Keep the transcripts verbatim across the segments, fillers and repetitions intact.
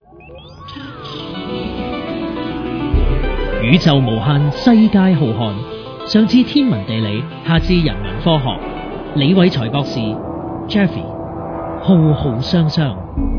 宇宙無限，世界浩瀚，上至天文地理，下至人文科學。李偉才博士 Jeffrey 浩浩湯湯。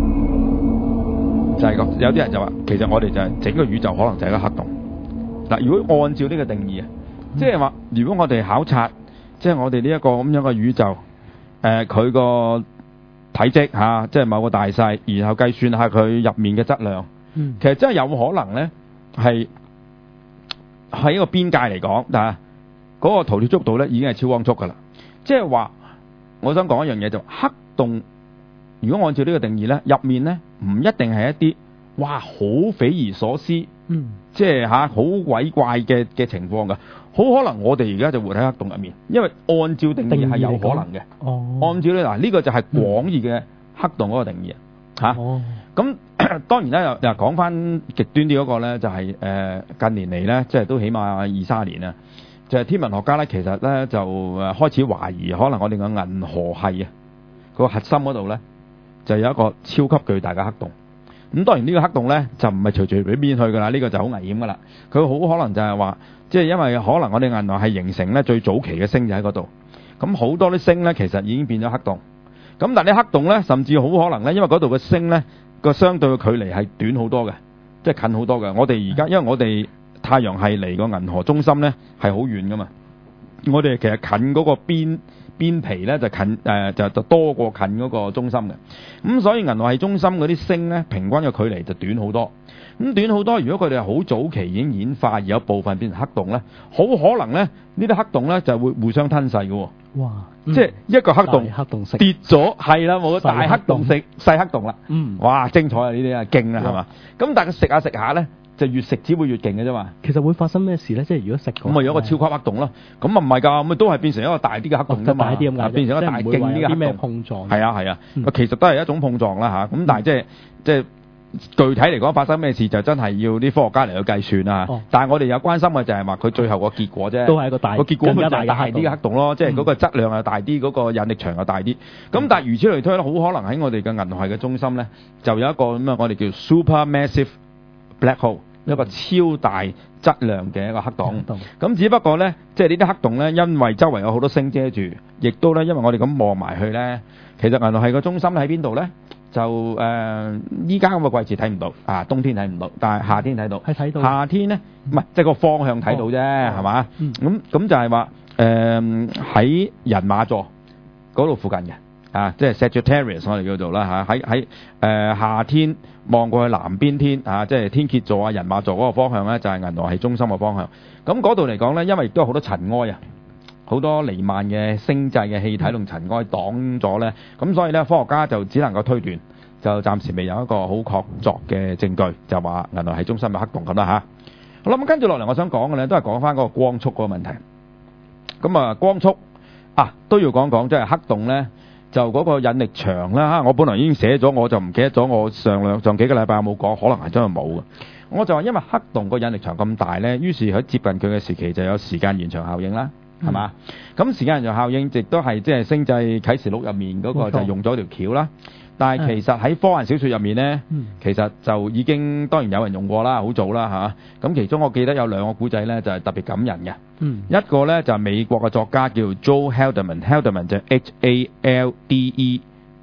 就係個有啲人就話，其實我哋就係整個宇宙可能就係一個黑洞。嗱，如果按照呢個定義啊，即係話，如果我哋考察，即係我哋呢一個咁樣嘅宇宙，誒佢個體積嚇，即係某個大細，然後計算下佢入面嘅質量， 嗯， 其實真係有可能咧，係喺一個邊界嚟講，但係嗰個逃脫速度咧已經係超光速㗎啦。即係話，我想講一樣嘢就黑洞。如果按照呢個定義咧，入面咧唔一定係一啲哇好匪夷所思， 嗯， 即係嚇好鬼怪嘅嘅情況㗎。好可能我哋而家就活喺黑洞入面，因為按照定義係有可能嘅。 哦， 按照咧嗱，呢個就係廣義嘅黑洞嗰個定義啊。嚇， 哦， 咁當然咧又又講翻極端啲嗰個咧，就係誒近年嚟咧，即係都起碼二三年啊，就係天文學家咧，其實咧就誒開始懷疑，可能我哋嘅銀河系啊個核心嗰度咧。就有一個超級巨大嘅黑洞，咁當然呢個黑洞呢，就唔係隨隨便便去㗎啦，呢、這個就好危險㗎啦。佢好可能就係話，即係因為可能我哋銀河系形成呢最早期嘅星就喺嗰度，咁好多啲星呢，其實已經變咗黑洞，咁但係啲黑洞呢，甚至好可能呢，因為嗰度嘅星呢個相對嘅距離係短好多嘅，即係近好多嘅。我哋而家因為我哋太陽系離個銀河中心呢係好遠㗎嘛，我哋其實近嗰個邊。邊皮咧就近誒、呃、就就多過近嗰個中心嘅，咁所以銀河系中心嗰啲星咧平均嘅距離就短好多。咁短好多，如果佢哋係好早期已經演化而有部分變成黑洞咧，好可能咧呢啲黑洞咧就會互相吞噬嘅。 哇！ 嗯、即係一個黑洞黑洞食跌咗，係啦，冇大黑洞食細黑洞啦。 嗯， 哇！精彩啊！呢啲啊勁啦，係嘛？咁但係佢食下食下咧。就越食只會越勁嘅啫嘛。 其實會發生咩事咧？即係如果食咁咪有一個超級黑洞咯。咁啊唔係㗎，咁都係變成一個大啲嘅黑洞啫嘛。 大啲咁解， 變成一個大勁啲嘅黑洞。 咩碰撞？ 係啊係啊， 嗯、 其實都係一種碰撞啦嚇。咁、嗯、但係即係即係具體嚟講發生咩事就真係要啲科學家嚟去計算啦。哦、但係我哋有關心嘅就係話佢最後個結果啫。 都係一個大個結果佢就係大啲嘅黑洞咯， 嗯、 即係嗰個質量又大啲，嗰、嗰個引力場又大啲。咁、嗯、但係如此類推咧，好可能喺我哋嘅銀河系嘅中心咧，就有一個咁啊，我哋叫 supermassive black hole。一個超大質量嘅一個黑洞，咁只不過呢，即係呢啲黑洞呢，因為周圍有好多星遮住，亦都呢，因為我哋咁望埋去呢，其實銀河系個中心喺邊度呢？就誒依家咁嘅季節睇唔到，啊冬天睇唔到，但係夏天睇到， 係睇到。夏天呢，唔係即係個方向睇到啫，係嘛？咁咁就係話誒喺人馬座嗰度附近嘅。啊，即係 Sagittarius 我哋叫做啦嚇，喺喺誒夏天望過去南邊天啊，即係天蠍座啊、人馬座嗰個方向咧，就係銀河系中心嘅方向。咁嗰度嚟講咧，因為亦都有好多塵埃啊，好多彌漫嘅星際嘅氣體同塵埃擋咗咧，咁所以咧科學家就只能夠推斷，就暫時未有一個好確鑿嘅證據，就話銀河系中心嘅黑洞咁啦嚇。好啦，咁跟住落嚟我想講嘅咧，都係講翻嗰個光速嗰個問題。咁啊，光速啊都要講講，即係黑洞咧。就嗰個引力場啦嚇，我本來已經寫咗，我就唔記得咗。我上兩上幾個禮拜有冇講？可能係真係冇嘅。我就話因為黑洞個引力場咁大咧，於是喺接近佢嘅時期就有時間延長效應啦，係嘛？咁、嗯、時間延長效應亦都係即係星際啟示錄入面嗰個就用咗條橋啦。但係其實喺科幻小説入面咧，嗯、其實就已經當然有人用過啦，好早啦嚇。咁、啊、其中我記得有兩個古仔咧，就係、是、特別感人嘅。嗯、一個咧就係、是、美國嘅作家叫 Joe Haldeman，Haldeman 就 H A L D E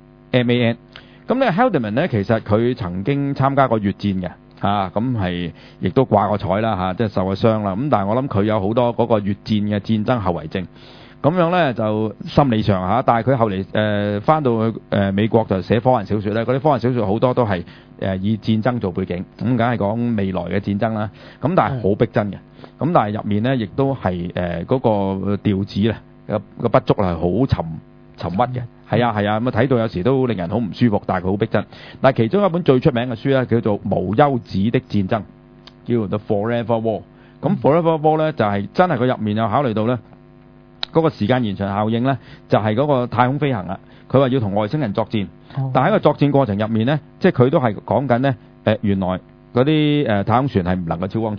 M A N。咁咧 Haldeman 咧其實佢曾經參加過越戰嘅嚇，咁係亦都掛過彩啦嚇，即係受過傷啦。咁但係我諗佢有好多嗰個越戰嘅戰爭後遺症。咁樣咧就心理上嚇，但係佢後嚟誒翻到去誒、呃、美國就寫科幻小説咧，嗰啲科幻小説好多都係誒、呃、以戰爭做背景，咁梗係講未來嘅戰爭啦。咁但係好逼真嘅，咁但係入面咧亦都係誒嗰個調子啊，個個筆觸係好沉沉鬱嘅。係啊係啊，咁啊睇到有時都令人好唔舒服，但係佢好逼真。但係其中一本最出名嘅書咧叫做《無休止的戰爭》，叫 The Forever War。咁 Forever War 咧就係、是、真係佢入面有考慮到咧。嗰個時間延長效應咧，就係、是、嗰個太空飛行啦。佢話要同外星人作戰，哦、但喺個作戰過程入面咧，即係佢都係講緊咧，誒原來嗰啲誒太空船係唔能夠超光速嘅。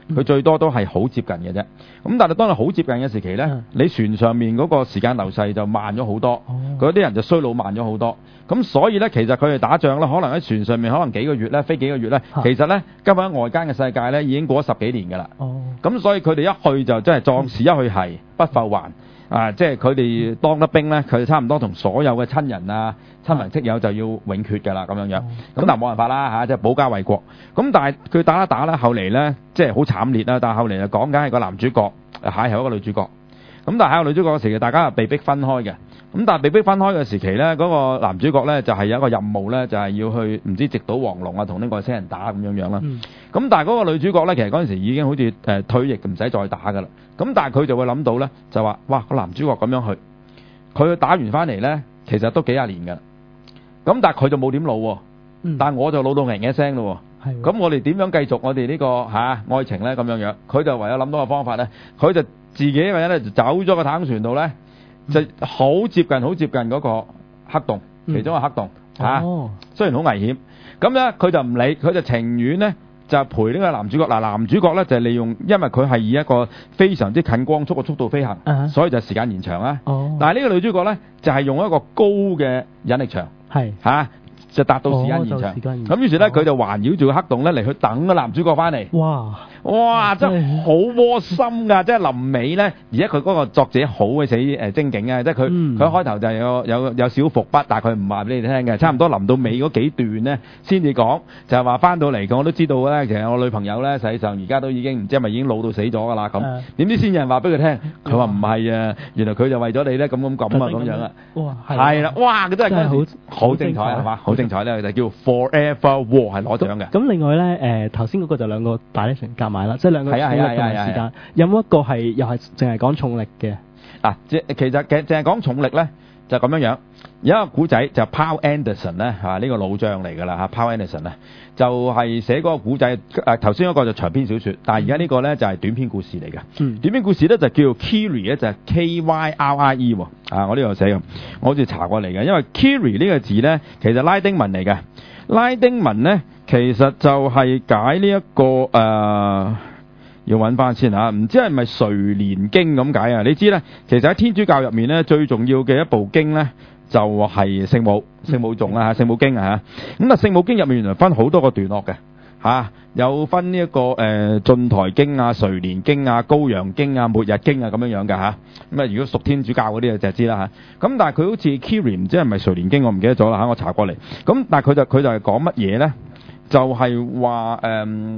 佢最多都係好接近嘅啫。咁但係當你好接近嘅時期咧，你船上面嗰個時間流逝就慢咗好多，嗰啲人就衰老慢咗好多。咁所以咧，其實佢哋打仗咧，可能喺船上面可能幾個月咧，飛幾個月咧，其實咧根本喺外間嘅世界咧已經過咗十幾年㗎啦。咁所以佢哋一去就真係壯士一去係不復還。啊，即係佢哋當得兵咧，佢哋差唔多同所有嘅親人啊、親朋戚友就要永訣㗎啦，咁樣樣。咁但係冇辦法啦嚇，即係保家衛國。咁但係佢打一打咧，後嚟咧即係好慘烈啦。但係後嚟就講緊係個男主角邂逅一個女主角。咁但係邂逅女主角嘅時期，大家係被逼分開嘅。咁但係被逼分開嘅時期咧，嗰個男主角咧就係有一個任務咧，就係要去唔知直搗黃龍啊，同呢個外星人打咁樣樣啦。咁但係嗰個女主角咧，其實嗰陣時已經好似誒退役，唔使再打㗎啦。咁但係佢就會諗到咧，就話哇個男主角咁樣去，佢打完翻嚟咧，其實都幾廿年㗎啦。咁但係佢就冇點老喎，但係我就老到嘭一聲咯喎。咁我哋點樣繼續我哋呢個嚇愛情咧？咁樣樣，佢就唯有諗到個方法咧，佢就自己一個人咧就走咗個太空船度咧。就好接近好接近嗰個黑洞，其中一個黑洞嚇、嗯哦啊，雖然好危險，咁咧佢就唔理，佢就情願咧就陪呢個男主角。嗱，男主角咧就係利用，因為佢係以一個非常之近光速嘅速度飛行，啊、所以就時間延長啦。哦，但係呢個女主角咧就係用一個高嘅引力場，係嚇、啊。就達到時間延長，咁、哦、於是咧佢、哦、就環繞住個黑洞咧嚟去等個男主角翻嚟。哇！哇！真係好窩心㗎，即係臨尾咧，而家佢嗰個作者好鬼死誒精警啊！即係佢佢開頭就有有有少伏筆，但係佢唔話俾你聽嘅，差唔多臨到尾嗰幾段咧先至講，就係話翻到嚟嘅我都知道咧，其實我女朋友咧實際上而家都已經唔知係咪已經老到死咗㗎啦咁。點知先有人話俾佢聽，佢話唔係啊，原來佢就為咗你咧咁咁咁啊咁樣啊。哇！係啦，哇！佢真係好好精彩係嘛，好精彩咧，就叫 Forever War 係攞獎嘅。 咁另外咧，誒頭先嗰個就兩個大力船夾埋啦，即係兩個重力同埋時間。有冇一個係又係淨係講重力嘅？ 嗱，即其實嘅淨係講重力咧，就咁樣樣。有一個古仔就 Poul Anderson 咧嚇，呢個老將嚟㗎啦嚇 Poul Anderson 咧，就係寫嗰個古仔。誒頭先嗰個就長篇小説，但係而家呢個咧就係短篇故事嚟嘅。嗯、短篇故事咧就叫 Kyrie 咧，就係 K Y R I E 喎。啊，我呢度寫嘅，我好似查過嚟嘅，因為 Kyrie 呢個字咧其實拉丁文嚟嘅。拉丁文咧其實就係解呢、這、一個誒、呃，要揾翻先嚇，唔知係咪垂簾經咁解啊？你知咧，其實喺天主教入面咧最重要嘅一部經咧。就係聖母聖母頌啊，聖母經啊嚇。咁啊聖母經入面原來分好多個段落嘅嚇，有分呢、這、一個誒進台經啊、垂簾經啊、羔羊經啊、末日經啊咁樣樣嘅嚇。咁啊如果屬天主教嗰啲就知啦嚇。咁但係佢好似 Kyrie 唔知係咪垂簾經，我唔記得咗啦嚇，我查過嚟。咁但係佢就佢就係講乜嘢咧？就係話誒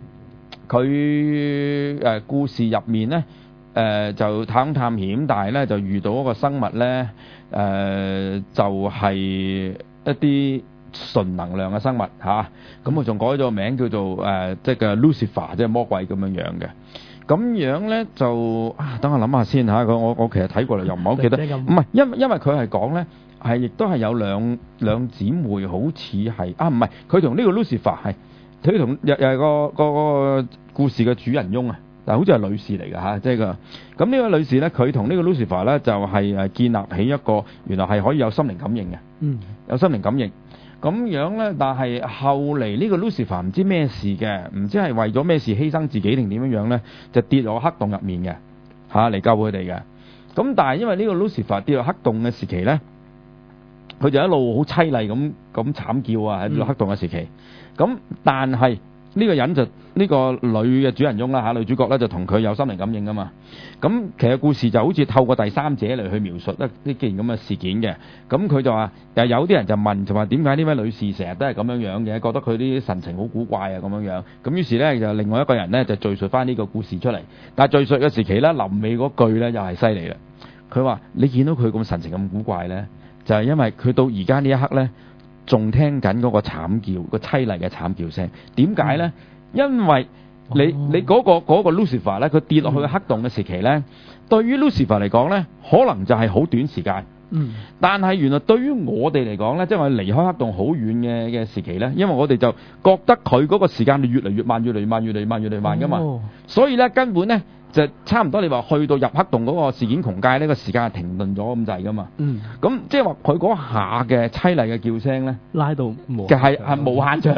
佢誒故事入面咧。誒、呃、就太空探險，但係咧就遇到一個生物咧，誒、呃、就係、是、一啲純能量嘅生物嚇，咁佢仲改咗個名叫做誒、呃，即係嘅 Lucifer，即係魔鬼咁樣樣嘅。咁樣咧就啊，等我諗下先嚇，我我我其實睇過嚟又唔係好記得，唔係因為因為佢係講咧係亦都係有兩兩姊妹好似係啊，唔係佢同呢個 Lucifer 係佢同又又係個個個故事嘅主人翁啊。但好似係女士嚟㗎嚇，即係個咁呢位女士咧，佢同呢個 Lucifer 咧就係誒建立起一個原來係可以有心靈感應嘅，嗯，有心靈感應咁樣咧。但係後嚟呢個 Lucifer 唔知咩事嘅，唔知係為咗咩事犧牲自己定點樣樣咧，就跌落黑洞入面嘅嚇嚟救佢哋嘅。咁但係因為呢個 Lucifer 跌落黑洞嘅時期咧，佢就一路好凄厲咁咁慘叫啊喺跌落黑洞嘅時期。咁、嗯、但係呢個人就呢、呢個女嘅主人翁啦嚇，女主角咧就同佢有心靈感應噶嘛。咁其實故事就好似透過第三者嚟去描述一呢件咁嘅事件嘅。咁佢就話誒有啲人就問就話點解呢位女士成日都係咁樣樣嘅，覺得佢啲神情好古怪啊咁樣樣。咁於是咧就另外一個人咧就敘述翻呢個故事出嚟。但係敘述嘅時期咧臨尾嗰句咧又係犀利啦。佢話你見到佢咁神情咁古怪咧，就係因為佢到而家呢一刻咧。仲聽緊嗰個慘叫，個淒厲嘅慘叫聲。點解咧？因為你你嗰個嗰個 Lucifer 咧，佢跌落去嘅黑洞嘅時期咧，對於 Lucifer 嚟講咧，可能就係好短時間。嗯。但係原來對於我哋嚟講咧，即係我哋離開黑洞好遠嘅嘅時期咧，因為我哋就覺得佢嗰個時間越嚟越慢，越嚟越慢，越嚟越慢，越嚟越慢噶嘛。哦。所以咧，根本咧。就差唔多，你話去到入黑洞嗰個事件窮界呢個時間係停頓咗咁滯噶嘛？嗯，咁即係話佢嗰下嘅淒厲嘅叫聲咧， 拉到無嘅係係無限長，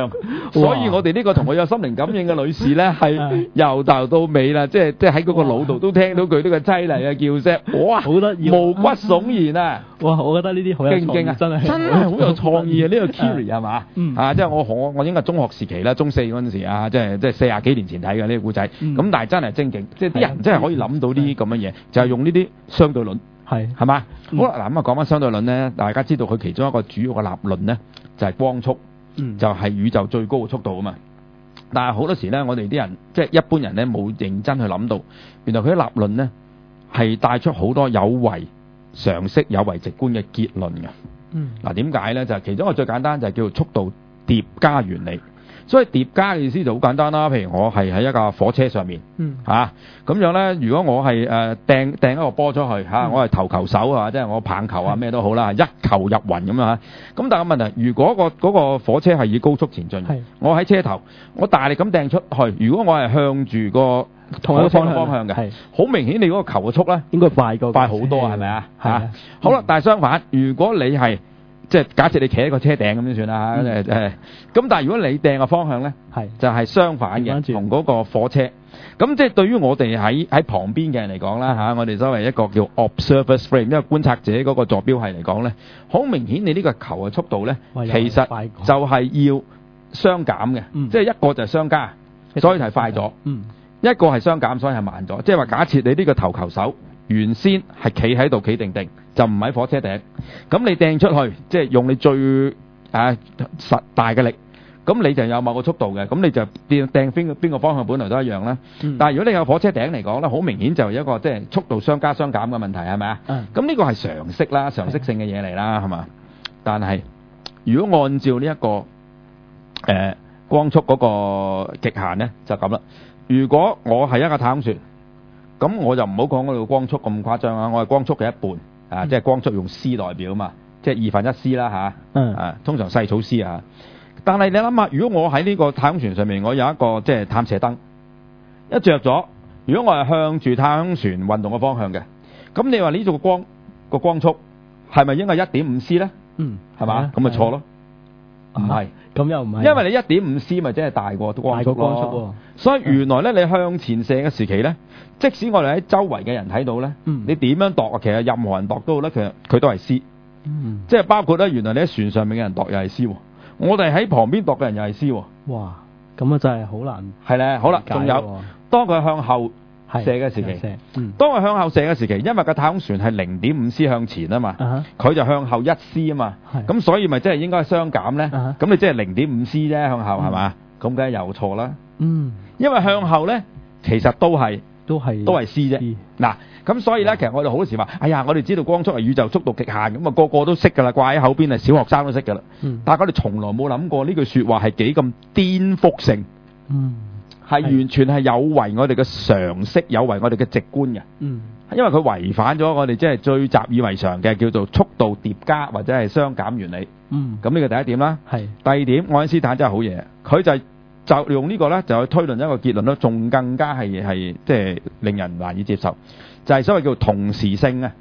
所以我哋呢個同佢有心靈感應嘅女士咧，係由頭到尾啦，即係即係喺嗰個腦度都聽到佢呢個淒厲嘅叫聲，哇， 好得意， 毛骨悚然啊！ 哇，我覺得呢啲好有創意，真係真係好有創意啊！呢個 Kiri 係嘛？ 嗯啊，即係我我我應該中學時期啦，中四嗰陣時啊，即係即係四廿幾年前睇嘅呢個故仔。咁但係真係精警，即係啲人真係可以諗到呢啲咁嘅嘢，就係用呢啲相對論。係係嘛？好啦，嗱咁啊講翻相對論咧，大家知道佢其中一個主要嘅立論咧，就係光速，就係宇宙最高嘅速度啊嘛。但係好多時咧，我哋啲人即係一般人咧冇認真去諗到，原來佢啲立論咧係帶出好多有違常識、有違直觀嘅結論嘅。嗯，嗱點解咧？就係其中一個最簡單就係叫做速度疊加原理。所以疊加嘅意思就好簡單啦。譬如我係喺一架火車上面，嗯嚇咁、啊、樣咧。如果我係誒掟掟一個波出去嚇、啊嗯，我係投球手啊，即係我棒球啊咩都好啦，一球入雲咁啊。咁但係個問題，如果、個嗰、個火車係以高速前進，我喺車頭，我大力咁掟出去。如果我係向住個同一個方向嘅，好明顯你嗰個球嘅速咧應該快過快好多，係咪啊？嚇、嗯、好啦，但係相反，如果你係即係假設你企喺個車頂咁先算啦嚇，誒、嗯、誒，咁但係如果你掟嘅方向咧，係就係、是、相反嘅，同嗰個火車。咁即係對於我哋喺喺旁邊嘅人嚟講啦嚇，我哋所謂一個叫 observer's frame，因為觀察者嗰個坐標系嚟講咧，好明顯你呢個球嘅速度咧，其實就係要相減嘅，嗯、即係一個就係相加，所以係快咗；嗯、一個係相減，所以係慢咗。即係話假設你呢個投球手原先係企喺度企定定，就唔喺火車頂。咁你掟出去，即係用你最啊實大嘅力，咁你就有某個速度嘅。咁你就掟掟邊個邊個方向本來都一樣啦。嗯、但係如果你有火車頂嚟講咧，好明顯就係一個即係速度相加相減嘅問題，係咪啊？咁呢、嗯、個係常識啦，常識性嘅嘢嚟啦，係嘛？但係如果按照呢、這、一個誒、呃、光速嗰個極限咧，就咁啦。如果我係一個太空船，咁我就唔好講嗰個光速咁誇張啊！我係光速嘅一半啊，嗯、即係光速用 c 代表嘛，即係二分一 c 啦嚇。嗯。啊，通常細草 c 啊。但係你諗下，如果我喺呢個太空船上面，我有一個即係探射燈，一着咗，如果我係向住太空船運動嘅方向嘅，咁你話呢度光個光速係咪應該一點五 c 咧？嗯。係嘛？咁咪錯咯。唔係。咁又唔係。因為你一點五 c 咪即係大過光速咯。大過光速喎。所以原來咧，你向前射嘅時期咧，即使我哋喺周圍嘅人睇到咧，嗯、你點樣度啊？其實任何人度都好咧，其實佢都係 c。嗯。即係包括咧，原來你喺船上面嘅人度又係 c。我哋喺旁邊度嘅人又係 c。哇！咁啊，真係好難。係咧，好啦，仲有當佢向後射嘅時期，嗯、當佢向後射嘅時期，因為個太空船係零點五 c 向前啊嘛，佢、uh-huh. 就向後一 c 啊嘛，咁所以咪即係應該相減咧？咁、uh-huh. 你即係零點五 c 啫，向後係嘛？咁梗係又錯啦。嗯，因為向後咧，其實都係都係都係 c 啫。嗱，咁所以咧，其實我哋好多時話，哎呀，我哋知道光速係宇宙速度極限，咁啊個個都識㗎啦，掛喺口邊啊，小學生都識㗎啦。嗯，但係我哋從來冇諗過呢句説話係幾咁顛覆性。嗯。係完全係有違我哋嘅常識，有違我哋嘅直觀嘅。嗯，因為佢違反咗我哋即係最習以為常嘅叫做速度疊加或者係相減原理。嗯，咁呢個第一點啦。係。第二點，愛因斯坦真係好嘢，佢就就用呢個咧，就去推論一個結論咯，仲更加係係即係令人難以接受，就係所謂叫同時性啊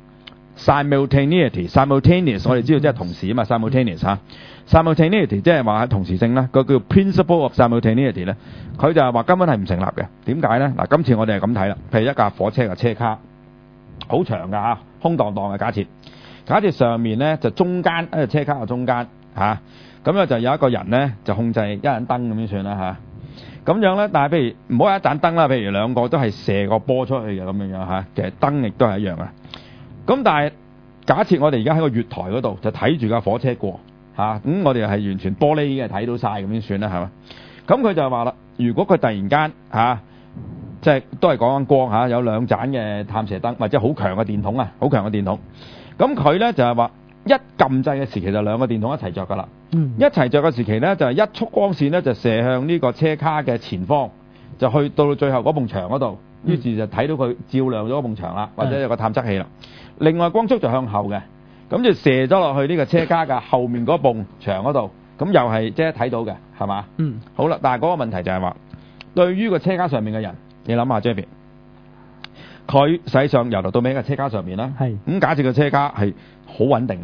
，simultaneity，simultaneous， 我哋知道即係同時啊嘛 ，simultaneous 嚇。simultaneity 即係話同時性啦，個叫 principle of simultaneity 咧，佢就係話根本係唔成立嘅。點解咧？嗱，今次我哋係咁睇啦，譬如一架火車嘅車卡，好長㗎嚇，空蕩蕩嘅假設，假設上面咧就中間，一個車卡嘅中間嚇，咁咧就有一個人咧就控制一盞燈咁樣算啦嚇，咁樣咧，但係譬如唔好有一盞燈啦，譬如兩個都係射個波出去嘅咁樣樣嚇，其實燈亦都係一樣啊。咁但係假設我哋而家喺個月台嗰度就睇住架火車過。嚇、啊，咁、嗯、我哋係完全玻璃嘅睇到晒咁先算啦，係嘛？咁佢就話啦，如果佢突然間嚇，即、啊、係、就是、都係講緊光嚇、啊，有兩盞嘅探射燈或者好強嘅電筒啊，好強嘅電筒。咁佢咧就係、是、話一撳掣嘅時期就兩個電筒一齊着㗎啦。嗯。一齊着嘅時期咧就係、是、一束光線咧就射向呢個車卡嘅前方，就去到最後嗰埲牆嗰度，於是就睇到佢照亮咗嗰埲牆啦，或者有個探測器啦。嗯、另外光速就向後嘅。咁就射咗落去呢個車卡嘅後面嗰埲牆嗰度，咁又係即係睇到嘅，係嘛？嗯。好啦，但係嗰個問題就係話，對於個車卡上面嘅人，你諗下 Jeffy， 佢實際上由頭到尾嘅車卡上面啦，係咁假設個車卡係好穩定嘅，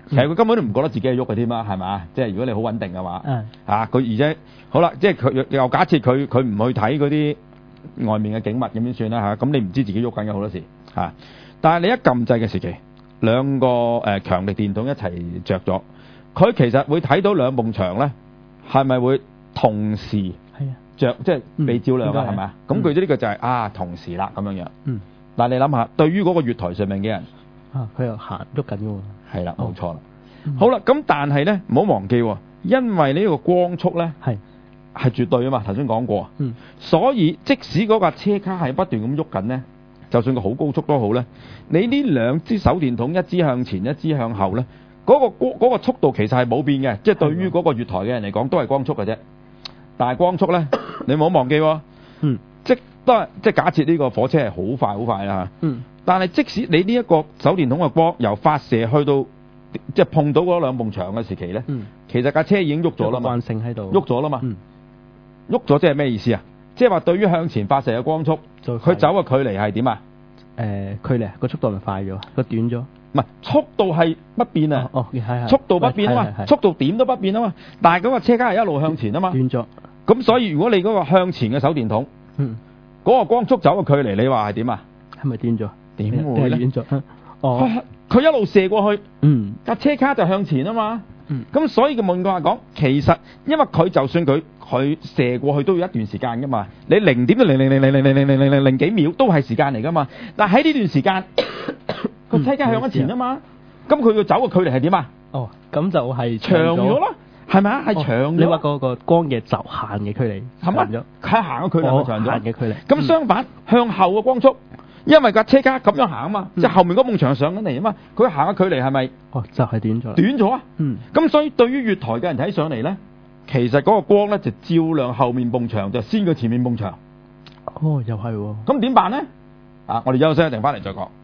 其實佢根本都唔覺得自己係喐嘅添啊，係咪？即係如果你好穩定嘅話， 嗯啊佢而且好啦，即係佢又假設佢佢唔去睇嗰啲外面嘅景物咁樣算啦嚇，咁、啊、你唔知自己喐緊嘅好多時嚇、啊。但係你一撳掣嘅時期，兩個誒、呃、強力電筒一齊着咗，佢其實會睇到兩埲牆咧，係咪會同時係啊着，即係被照亮啊？係咪啊？咁佢呢個就係、是、啊同時啦咁樣樣。嗯。但係你諗下，對於嗰個月台上面嘅人啊，佢又行喐緊嘅喎。 係啦，冇錯啦。好啦，咁但係咧唔好忘記，因為呢個光速咧係係絕對啊嘛，頭先講過。嗯。所以即使嗰架車卡係不斷咁喐緊咧。就算佢好高速都好咧，你呢兩支手電筒一支向前一支向後咧，嗰、嗰個嗰、嗰個速度其實係冇變嘅，即係對於嗰個月台嘅人嚟講都係光速嘅啫。但係光速咧，你唔好忘記喎，嗯，即都係即係假設呢個火車係好快好快啦嚇，嗯，但係即使你呢一個手電筒嘅光由發射去到即係碰到嗰兩埲牆嘅時期咧，嗯，其實架車已經喐咗啦嘛， 慣性喺度， 喐咗啦嘛，嗯，喐咗即係咩意思啊？即係話對於向前發射嘅光速，佢走嘅距離係點啊？ 誒、呃，距離個速度咪快咗，個短咗？ 唔係速度係不變啊！ 哦，係係速度不變啊嘛，速度點都不變啊嘛。但係嗰個車卡係一路向前啊嘛。 短咗。 咁所以如果你嗰個向前嘅手電筒，嗯，嗰個光速走嘅距離，你話係點啊？ 係咪短咗？ 點會咧？ 短咗。哦。 佢一路射過去， 嗯， 架車卡就向前啊嘛。嗯。咁所以嘅換句話講，其實因為佢就算佢佢射過去都要一段時間噶嘛。你零點零零零零零零零零零零零幾秒都係時間嚟噶嘛。但喺呢段時間，個車卡向咗前啊嘛。咁佢要走嘅距離係點啊？ 哦，咁就係長咗啦，係咪啊？係長咗。 你話嗰個光嘅就行嘅距離長咗， 佢行嘅距離係長咗。 行嘅距離。 咁相反，向後嘅光速。因為架車卡咁樣行啊嘛，嗯、即係後面嗰埲牆上緊嚟啊嘛，佢行嘅距離係咪？ 哦，就係、是、短咗。 短咗啊！嗯。咁所以對於月台嘅人睇上嚟咧，其實嗰個光咧就照亮後面埲牆，就先過前面埲牆。 哦，又係喎。 咁點辦咧？啊，我哋休息一陣，翻嚟再講。